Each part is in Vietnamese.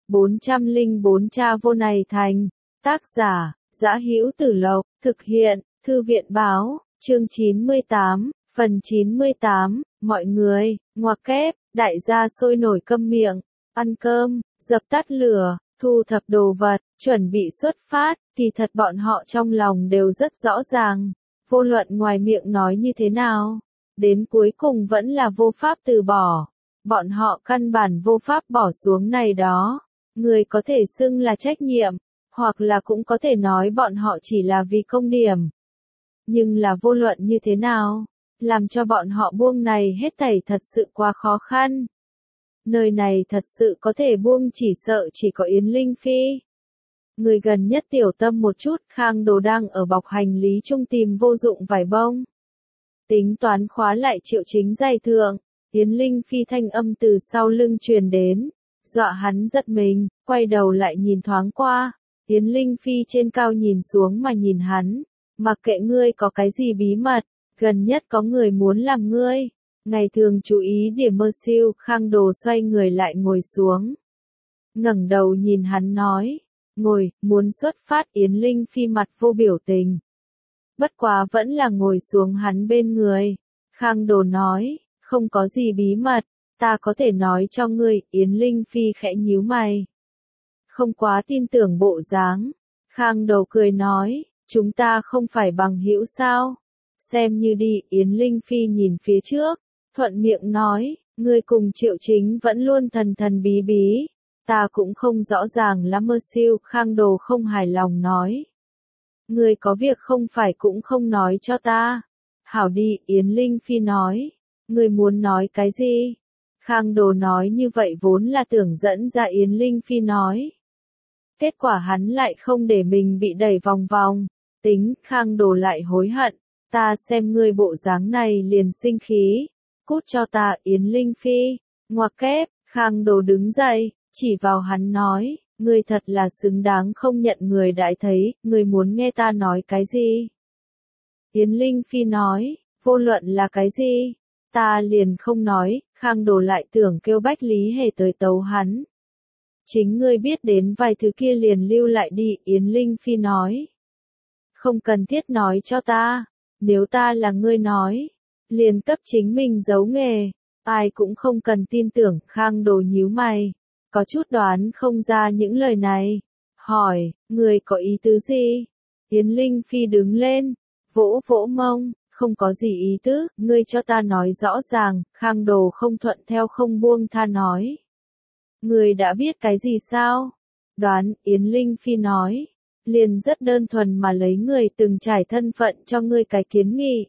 404 Cha vô này thành. Tác giả, Dã Hữu Tử Lộc, thực hiện, Thư viện báo, chương 98, phần 98, mọi người, ngoặc kép, đại gia sôi nổi câm miệng, ăn cơm, dập tắt lửa, thu thập đồ vật, chuẩn bị xuất phát, thì thật bọn họ trong lòng đều rất rõ ràng, vô luận ngoài miệng nói như thế nào, đến cuối cùng vẫn là vô pháp từ bỏ. Bọn họ căn bản vô pháp bỏ xuống này đó. Người có thể xưng là trách nhiệm, hoặc là cũng có thể nói bọn họ chỉ là vì công điểm. Nhưng là vô luận như thế nào, làm cho bọn họ buông này hết thảy thật sự quá khó khăn. Nơi này thật sự có thể buông chỉ sợ chỉ có Yến Linh Phi. Người gần nhất tiểu tâm một chút, Khang Đồ đang ở bọc hành lý trung tìm vô dụng vải bông. Tính toán khóa lại Triệu Chính giày thượng. Yến Linh Phi thanh âm từ sau lưng truyền đến, dọa hắn giật mình, quay đầu lại nhìn thoáng qua, Yến Linh Phi trên cao nhìn xuống mà nhìn hắn, mặc kệ ngươi có cái gì bí mật, gần nhất có người muốn làm ngươi, ngày thường chú ý điểm mơ siêu. Khang Đồ xoay người lại ngồi xuống, ngẩng đầu nhìn hắn nói, ngồi, muốn xuất phát. Yến Linh Phi mặt vô biểu tình, bất quá vẫn là ngồi xuống hắn bên người. Khang Đồ nói, không có gì bí mật, ta có thể nói cho ngươi. Yến Linh Phi khẽ nhíu mày, không quá tin tưởng bộ dáng. Khang Đồ cười nói, chúng ta không phải bằng hữu sao? Xem như đi. Yến Linh Phi nhìn phía trước, thuận miệng nói, ngươi cùng Triệu Chính vẫn luôn thần thần bí bí, ta cũng không rõ ràng lắm mơ siêu. Khang Đồ không hài lòng nói, ngươi có việc không phải cũng không nói cho ta. Hảo đi. Yến Linh Phi nói, ngươi muốn nói cái gì? Khang Đồ nói như vậy vốn là tưởng dẫn ra Yến Linh Phi nói. Kết quả hắn lại không để mình bị đẩy vòng vòng. Tính. Khang Đồ lại hối hận. Ta xem ngươi bộ dáng này liền sinh khí. Cút cho ta. Yến Linh Phi. Ngoặc kép. Khang Đồ đứng dậy, chỉ vào hắn nói, ngươi thật là xứng đáng không nhận người đãi thấy, ngươi muốn nghe ta nói cái gì? Yến Linh Phi nói, vô luận là cái gì? Ta liền không nói. Khang Đồ lại tưởng kêu Bách Lý Hề tới tấu hắn. Chính ngươi biết đến vài thứ kia liền lưu lại đi. Yến Linh Phi nói, không cần thiết nói cho ta, nếu ta là ngươi nói, liền cấp chính mình giấu nghề, ai cũng không cần tin tưởng. Khang Đồ nhíu mày, có chút đoán không ra những lời này, hỏi, ngươi có ý tứ gì? Yến Linh Phi đứng lên, vỗ vỗ mông, không có gì ý tứ, ngươi cho ta nói rõ ràng. Khang Đồ không thuận theo không buông tha nói, ngươi đã biết cái gì sao? Đoán. Yến Linh Phi nói, liền rất đơn thuần mà lấy người từng trải thân phận cho ngươi cái kiến nghị.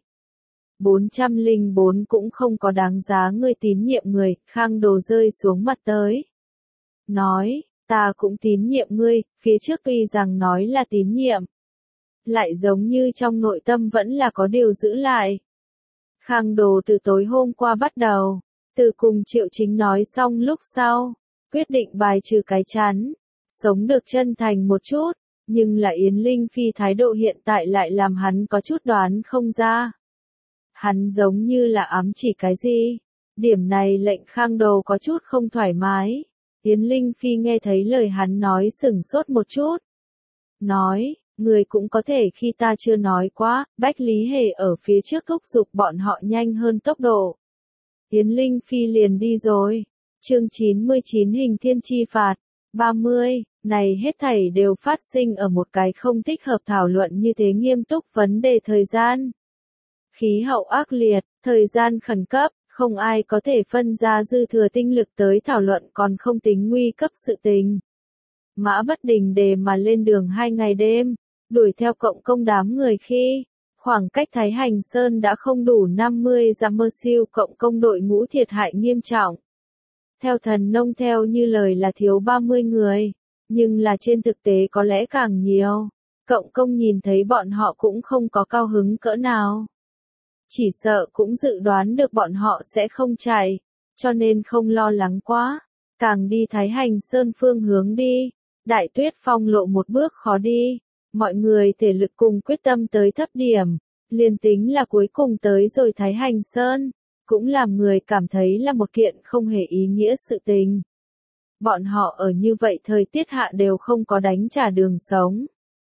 404 cũng không có đáng giá ngươi tín nhiệm người. Khang Đồ rơi xuống mặt tới, nói, ta cũng tín nhiệm ngươi. Phía trước tuy rằng nói là tín nhiệm, lại giống như trong nội tâm vẫn là có điều giữ lại. Khang Đồ từ tối hôm qua bắt đầu, từ cùng Triệu Chính nói xong lúc sau, quyết định bài trừ cái chán, sống được chân thành một chút, nhưng là Yến Linh Phi thái độ hiện tại lại làm hắn có chút đoán không ra. Hắn giống như là ám chỉ cái gì, điểm này lệnh Khang Đồ có chút không thoải mái. Yến Linh Phi nghe thấy lời hắn nói sửng sốt một chút, nói, người cũng có thể khi ta chưa nói quá. Bách Lý Hề ở phía trước thúc giục bọn họ nhanh hơn tốc độ. Yến Linh Phi liền đi rồi. Chương 99 Hình Thiên Chi Phạt. 30, này hết thảy đều phát sinh ở một cái không thích hợp thảo luận như thế nghiêm túc vấn đề thời gian. Khí hậu ác liệt, thời gian khẩn cấp, không ai có thể phân ra dư thừa tinh lực tới thảo luận còn không tính nguy cấp sự tình. Mã Bất Đình Đề mà lên đường 2 ngày đêm, đuổi theo cộng công đám người khi, khoảng cách Thái Hành Sơn đã không đủ 50 dặm mơ siêu. Cộng công đội ngũ thiệt hại nghiêm trọng. Theo thần nông theo như lời là thiếu 30 người, nhưng là trên thực tế có lẽ càng nhiều. Cộng công nhìn thấy bọn họ cũng không có cao hứng cỡ nào. Chỉ sợ cũng dự đoán được bọn họ sẽ không chạy, cho nên không lo lắng quá. Càng đi Thái Hành Sơn phương hướng đi, Đại Tuyết Phong lộ một bước khó đi. Mọi người thể lực cùng quyết tâm tới thấp điểm, liền tính là cuối cùng tới rồi Thái Hành Sơn, cũng làm người cảm thấy là một kiện không hề ý nghĩa sự tình. Bọn họ ở như vậy thời tiết hạ đều không có đánh trả đường sống.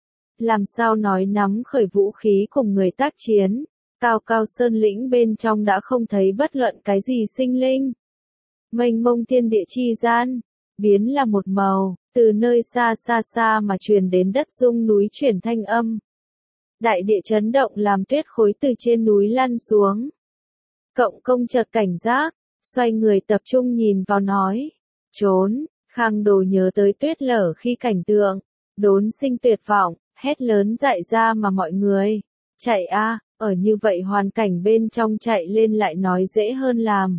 Làm sao nói nắm khởi vũ khí cùng người tác chiến, cao cao sơn lĩnh bên trong đã không thấy bất luận cái gì sinh linh. Mênh mông thiên địa chi gian, biến là một màu, từ nơi xa xa xa mà truyền đến đất rung núi chuyển thanh âm. Đại địa chấn động làm tuyết khối từ trên núi lăn xuống. Cộng công chợt cảnh giác, xoay người tập trung nhìn vào nói. Trốn, Khang Đồ nhớ tới tuyết lở khi cảnh tượng, đốn sinh tuyệt vọng, hét lớn dại ra mà mọi người. Chạy a, ở như vậy hoàn cảnh bên trong chạy lên lại nói dễ hơn làm.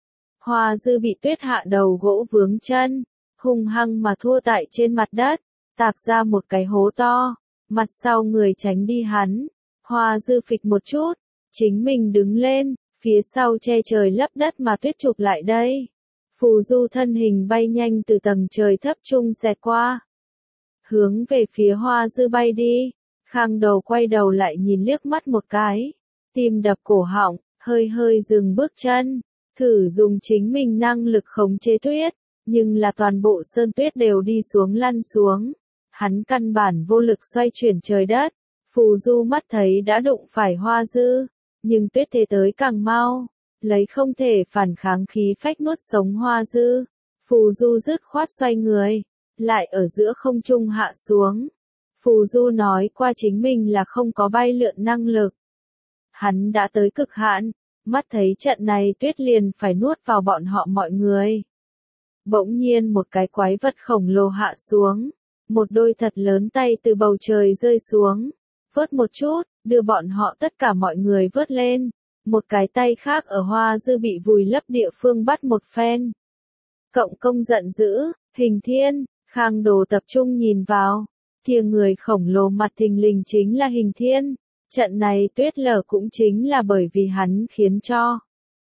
Hoa Dư bị tuyết hạ đầu gỗ vướng chân, hung hăng mà thua tại trên mặt đất, tạc ra một cái hố to, mặt sau người tránh đi hắn. Hoa Dư phịch một chút, chính mình đứng lên, phía sau che trời lấp đất mà tuyết chụp lại đây. Phù Du thân hình bay nhanh từ tầng trời thấp trung xẹt qua, hướng về phía Hoa Dư bay đi. Khang Đầu quay đầu lại nhìn liếc mắt một cái, tim đập cổ họng, hơi hơi dừng bước chân, thử dùng chính mình năng lực khống chế tuyết, nhưng là toàn bộ sơn tuyết đều đi xuống lăn xuống. Hắn căn bản vô lực xoay chuyển trời đất. Phù Du mắt thấy đã đụng phải Hoa Dư, nhưng tuyết thế tới càng mau, lấy không thể phản kháng khí phách nuốt sống Hoa Dư. Phù Du dứt khoát xoay người, lại ở giữa không trung hạ xuống. Phù Du nói qua chính mình là không có bay lượn năng lực. Hắn đã tới cực hạn, mắt thấy trận này tuyết liền phải nuốt vào bọn họ mọi người. Bỗng nhiên một cái quái vật khổng lồ hạ xuống, một đôi thật lớn tay từ bầu trời rơi xuống, vớt một chút, đưa bọn họ tất cả mọi người vớt lên. Một cái tay khác ở Hoa Dư bị vùi lấp địa phương bắt một phen. Cộng công giận dữ, Hình Thiên, Khang Đồ tập trung nhìn vào, kia người khổng lồ mặt thình lình chính là Hình Thiên. Trận này tuyết lở cũng chính là bởi vì hắn khiến cho.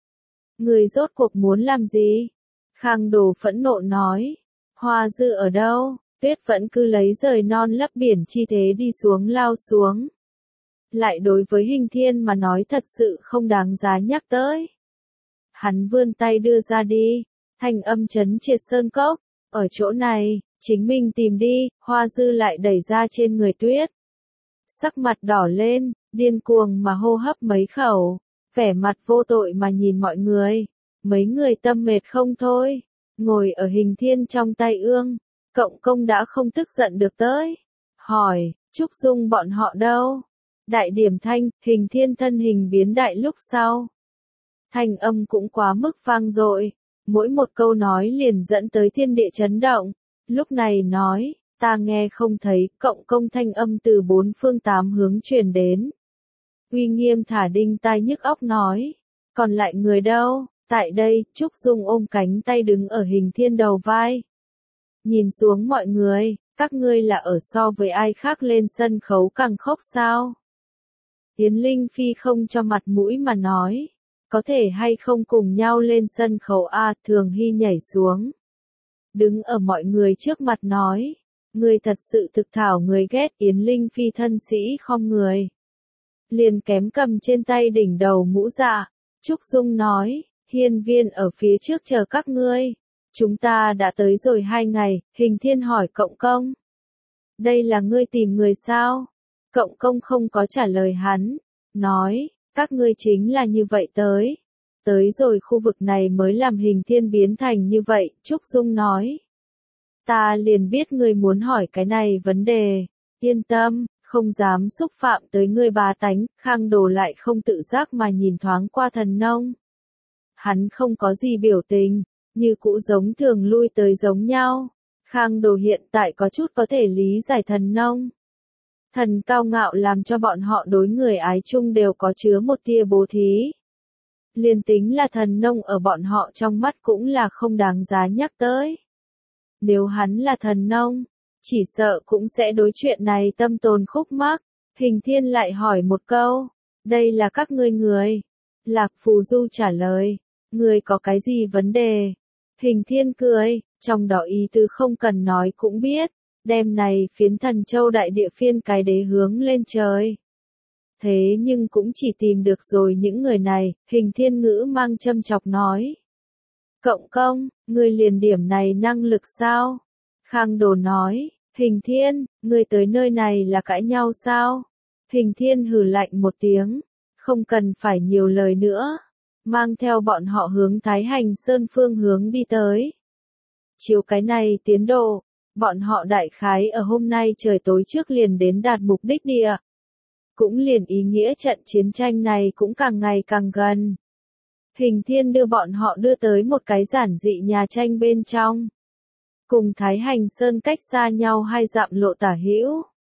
Người rốt cuộc muốn làm gì? Khang Đồ phẫn nộ nói. Hoa Dư ở đâu? Tuyết vẫn cứ lấy rời non lấp biển chi thế đi xuống lao xuống. Lại đối với Hình Thiên mà nói thật sự không đáng giá nhắc tới. Hắn vươn tay đưa ra đi, thanh âm chấn triệt sơn cốc. Ở chỗ này, chính mình tìm đi. Hoa Dư lại đẩy ra trên người tuyết. Sắc mặt đỏ lên, điên cuồng mà hô hấp mấy khẩu, vẻ mặt vô tội mà nhìn mọi người. Mấy người tâm mệt không thôi, ngồi ở Hình Thiên trong tay ương. Cộng công đã không tức giận được tới. Hỏi, Trúc Dung bọn họ đâu? Đại điểm thanh, Hình Thiên thân hình biến đại lúc sau. Thanh âm cũng quá mức vang dội, mỗi một câu nói liền dẫn tới thiên địa chấn động. Lúc này nói, ta nghe không thấy, cộng công thanh âm từ bốn phương tám hướng truyền đến. Uy nghiêm thả đinh tai nhức óc nói, còn lại người đâu? Tại đây, Trúc Dung ôm cánh tay đứng ở Hình Thiên đầu vai. Nhìn xuống mọi người, các ngươi là ở so với ai khác lên sân khấu càng khốc sao? Yến Linh Phi không cho mặt mũi mà nói, có thể hay không cùng nhau lên sân khấu a? Thường Hy nhảy xuống, đứng ở mọi người trước mặt nói, người thật sự thực thảo người ghét. Yến Linh Phi thân sĩ khom người, liền kém cầm trên tay đỉnh đầu mũ dạ. Trúc Dung nói, hiên viên ở phía trước chờ các ngươi. Chúng ta đã tới rồi 2 ngày. Hình Thiên hỏi cộng công, đây là ngươi tìm người sao? Cộng công không có trả lời hắn, nói, các ngươi chính là như vậy tới. Tới rồi khu vực này mới làm Hình Thiên biến thành như vậy. Trúc Dung nói, ta liền biết ngươi muốn hỏi cái này vấn đề. Yên tâm, không dám xúc phạm tới ngươi bá tánh. Khang Đồ lại không tự giác mà nhìn thoáng qua Thần Nông. Hắn không có gì biểu tình, như cũ giống thường lui tới giống nhau. Khang Đồ hiện tại có chút có thể lý giải Thần Nông. Thần cao ngạo làm cho bọn họ đối người ái chung đều có chứa một tia bố thí. Liên tính là Thần Nông ở bọn họ trong mắt cũng là không đáng giá nhắc tới. Nếu hắn là Thần Nông, chỉ sợ cũng sẽ đối chuyện này tâm tồn khúc mắc. Hình Thiên lại hỏi một câu, đây là các ngươi người. Lạc Phù Du trả lời, người có cái gì vấn đề? Hình Thiên cười, trong đó ý tứ không cần nói cũng biết, đêm này phiến Thần Châu đại địa phiên cái đế hướng lên trời. Thế nhưng cũng chỉ tìm được rồi những người này. Hình Thiên ngữ mang châm chọc nói. Cộng công, ngươi liền điểm này năng lực sao? Khang Đồ nói, Hình Thiên, ngươi tới nơi này là cãi nhau sao? Hình Thiên hừ lạnh một tiếng, không cần phải nhiều lời nữa, mang theo bọn họ hướng Thái Hành Sơn phương hướng đi tới. Chiếu cái này tiến độ, bọn họ đại khái ở hôm nay trời tối trước liền đến đạt mục đích địa. Cũng liền ý nghĩa trận chiến tranh này cũng càng ngày càng gần. Hình Thiên đưa bọn họ đưa tới một cái giản dị nhà tranh bên trong. Cùng Thái Hành Sơn cách xa nhau 2 dặm lộ tả hữu.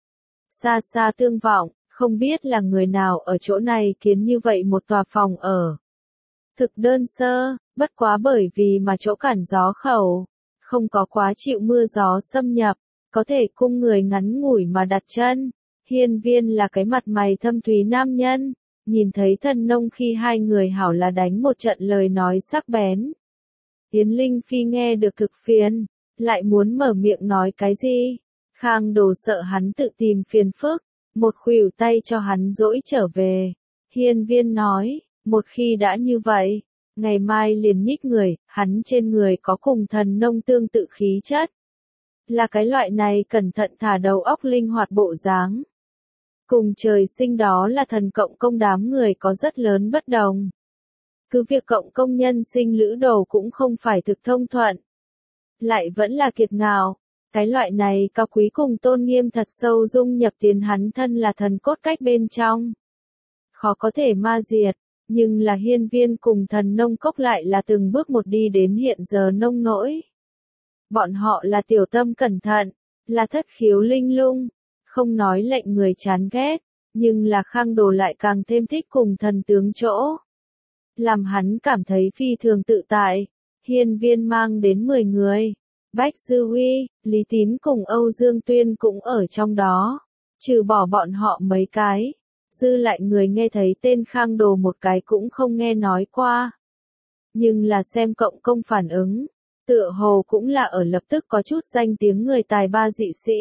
Xa xa tương vọng, không biết là người nào ở chỗ này kiến như vậy một tòa phòng ở. Thực đơn sơ, bất quá bởi vì mà chỗ cản gió khẩu, không có quá chịu mưa gió xâm nhập, có thể cung người ngắn ngủi mà đặt chân. Hiên Viên là cái mặt mày thâm thúy nam nhân, nhìn thấy Thần Nông khi hai người hảo là đánh một trận lời nói sắc bén. Yến Linh Phi nghe được thực phiền, lại muốn mở miệng nói cái gì? Khang Đồ sợ hắn tự tìm phiền phức, một khuỷu tay cho hắn dỗi trở về. Hiên Viên nói, một khi đã như vậy, ngày mai liền nhích người, hắn trên người có cùng Thần Nông tương tự khí chất. Là cái loại này cẩn thận thả đầu óc linh hoạt bộ dáng. Cùng trời sinh đó là Thần Cộng công đám người có rất lớn bất đồng. Cứ việc Cộng công nhân sinh lữ đồ cũng không phải thực thông thuận. Lại vẫn là kiệt ngạo, cái loại này cao quý cùng tôn nghiêm thật sâu dung nhập tiến hắn thân là thần cốt cách bên trong. Khó có thể ma diệt, nhưng là Hiên Viên cùng Thần Nông cốc lại là từng bước một đi đến hiện giờ nông nỗi. Bọn họ là tiểu tâm cẩn thận, là thất khiếu linh lung, không nói lệnh người chán ghét, nhưng là Khang Đồ lại càng thêm thích cùng thần tướng chỗ. Làm hắn cảm thấy phi thường tự tại. Hiên Viên mang đến 10 người. Bách Dư Huy, Lý Tín cùng Âu Dương Tuyên cũng ở trong đó. Trừ bỏ bọn họ mấy cái, dư lại người nghe thấy tên Khang Đồ một cái cũng không nghe nói qua. Nhưng là xem Cộng công phản ứng, tựa hồ cũng là ở lập tức có chút danh tiếng người tài ba dị sĩ.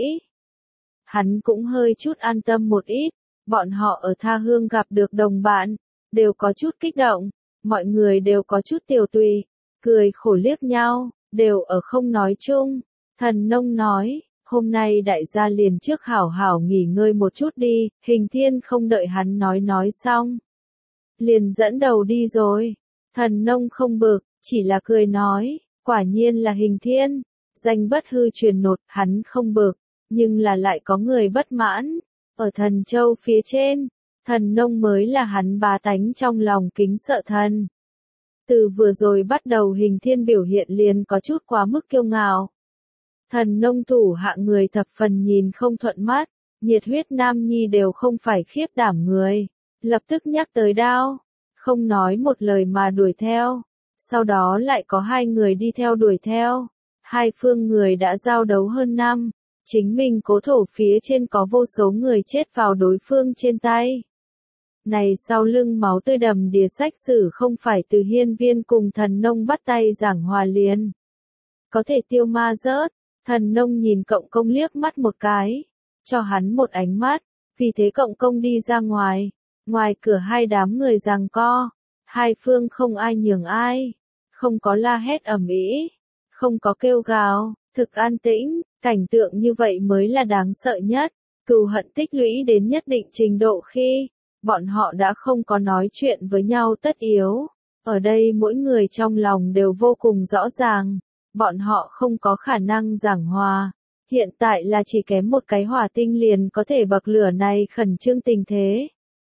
Hắn cũng hơi chút an tâm một ít, bọn họ ở tha hương gặp được đồng bạn, đều có chút kích động, mọi người đều có chút tiểu tùy, cười khổ liếc nhau, đều ở không nói chung. Thần Nông nói, hôm nay đại gia liền trước hảo hảo nghỉ ngơi một chút đi. Hình Thiên không đợi hắn nói xong, liền dẫn đầu đi rồi. Thần Nông không bực, chỉ là cười nói, quả nhiên là Hình Thiên, danh bất hư truyền nột. Hắn không bực, nhưng là lại có người bất mãn. Ở Thần Châu phía trên, Thần Nông mới là hắn bá tánh trong lòng kính sợ thần. Từ vừa rồi bắt đầu Hình Thiên biểu hiện liền có chút quá mức kiêu ngạo. Thần Nông thủ hạ người thập phần nhìn không thuận mắt, nhiệt huyết nam nhi đều không phải khiếp đảm người. Lập tức nhắc tới đao, không nói một lời mà đuổi theo. Sau đó lại có 2 người đi theo đuổi theo. Hai phương người đã giao đấu hơn năm, chính mình cố thổ phía trên có vô số người chết vào đối phương trên tay. Này sau lưng máu tươi đầm đìa sách sử không phải từ Hiên Viên cùng Thần Nông bắt tay giảng hòa liền. Có thể tiêu ma rớt, Thần Nông nhìn Cộng công liếc mắt một cái, cho hắn một ánh mắt, vì thế Cộng công đi ra ngoài. Ngoài cửa 2 đám người giằng co, hai phương không ai nhường ai, không có la hét ầm ĩ, không có kêu gào, thực an tĩnh, cảnh tượng như vậy mới là đáng sợ nhất. Cừu hận tích lũy đến nhất định trình độ khi bọn họ đã không có nói chuyện với nhau tất yếu. Ở đây mỗi người trong lòng đều vô cùng rõ ràng, bọn họ không có khả năng giảng hòa. Hiện tại là chỉ kém một cái hỏa tinh liền có thể bậc lửa này khẩn trương tình thế.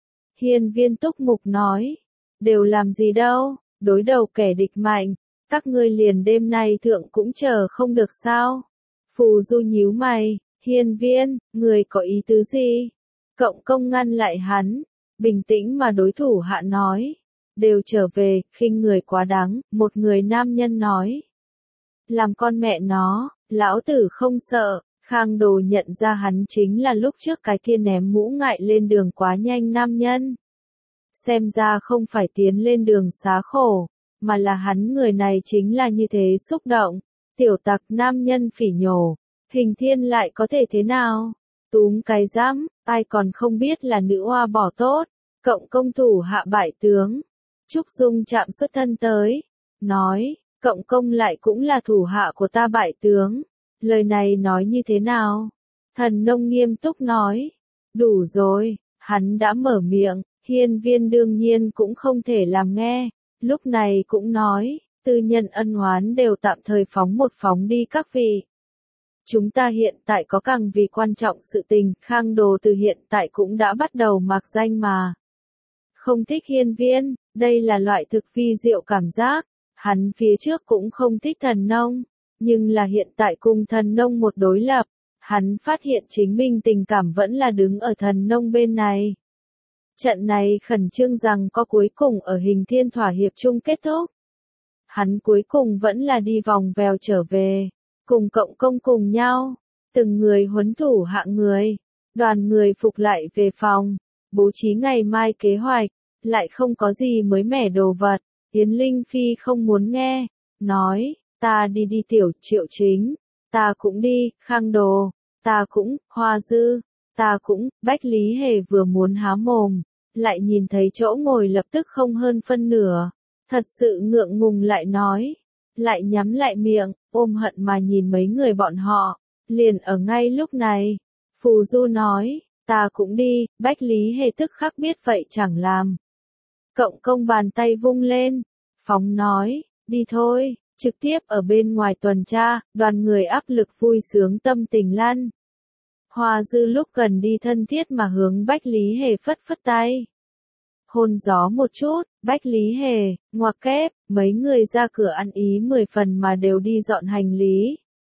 Hiên Viên túc mục nói, đều làm gì đâu, đối đầu kẻ địch mạnh, các ngươi liền đêm nay thượng cũng chờ không được sao. Phù Du nhíu mày, Hiên Viên, người có ý tứ gì? Cộng công ngăn lại hắn, bình tĩnh mà đối thủ hạ nói, đều trở về, khinh người quá đáng. Một người nam nhân nói, làm con mẹ nó, lão tử không sợ. Khang Đồ nhận ra hắn chính là lúc trước cái kia ném mũ ngại lên đường quá nhanh nam nhân. Xem ra không phải tiến lên đường xá khổ, mà là hắn người này chính là như thế xúc động. Tiểu tặc nam nhân phỉ nhổ, Hình Thiên lại có thể thế nào? Túm cái giám, ai còn không biết là nữ oa bỏ tốt. Cộng công thủ hạ bại tướng. Trúc Dung chạm xuất thân tới, nói, Cộng công lại cũng là thủ hạ của ta bại tướng. Lời này nói như thế nào? Thần nông nghiêm túc nói. Đủ rồi, hắn đã mở miệng, hiên viên đương nhiên cũng không thể làm nghe. Lúc này cũng nói, tư nhân ân oán đều tạm thời phóng đi các vị. Chúng ta hiện tại có càng vì quan trọng sự tình, Khang Đồ từ hiện tại cũng đã bắt đầu mạc danh mà. Không thích hiên viên, đây là loại thực vi diệu cảm giác. Hắn phía trước cũng không thích thần nông, nhưng là hiện tại cùng thần nông một đối lập, hắn phát hiện chính mình tình cảm vẫn là đứng ở thần nông bên này. Trận này khẩn trương rằng có cuối cùng ở hình thiên thỏa hiệp chung kết thúc. Hắn cuối cùng vẫn là đi vòng vèo trở về, cùng cộng công cùng nhau, từng người huấn thủ hạng người, đoàn người phục lại về phòng, bố trí ngày mai kế hoạch, lại không có gì mới mẻ đồ vật. Yến Linh Phi không muốn nghe, nói, ta đi Tiểu Triệu Chính, ta cũng đi, Khang Đồ, ta cũng, Hoa Dư, ta cũng, Bách Lý Hề vừa muốn há mồm, lại nhìn thấy chỗ ngồi lập tức không hơn phân nửa, thật sự ngượng ngùng lại nói, lại nhắm lại miệng, ôm hận mà nhìn mấy người bọn họ, liền ở ngay lúc này, Phù Du nói, ta cũng đi, Bách Lý Hề tức khắc biết vậy chẳng làm. Cộng công bàn tay vung lên, phóng nói, đi thôi, trực tiếp ở bên ngoài tuần tra, đoàn người áp lực vui sướng tâm tình lăn. Hoa Dư lúc gần đi thân thiết mà hướng Bách Lý Hề phất phất tay. Hôn gió một chút, Bách Lý Hề, ngoặc kép, mấy người ra cửa ăn ý 10 phần mà đều đi dọn hành lý.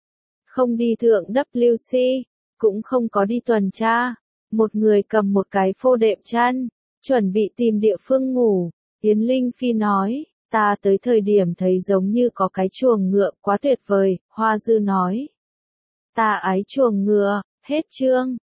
Không đi thượng WC, cũng không có đi tuần tra. Một người cầm một cái phô đệm chăn, chuẩn bị tìm địa phương ngủ. Yến Linh Phi nói, ta tới thời điểm thấy giống như có cái chuồng ngựa quá tuyệt vời, Hoa Dư nói. Ta ái chuồng ngựa, hết chương.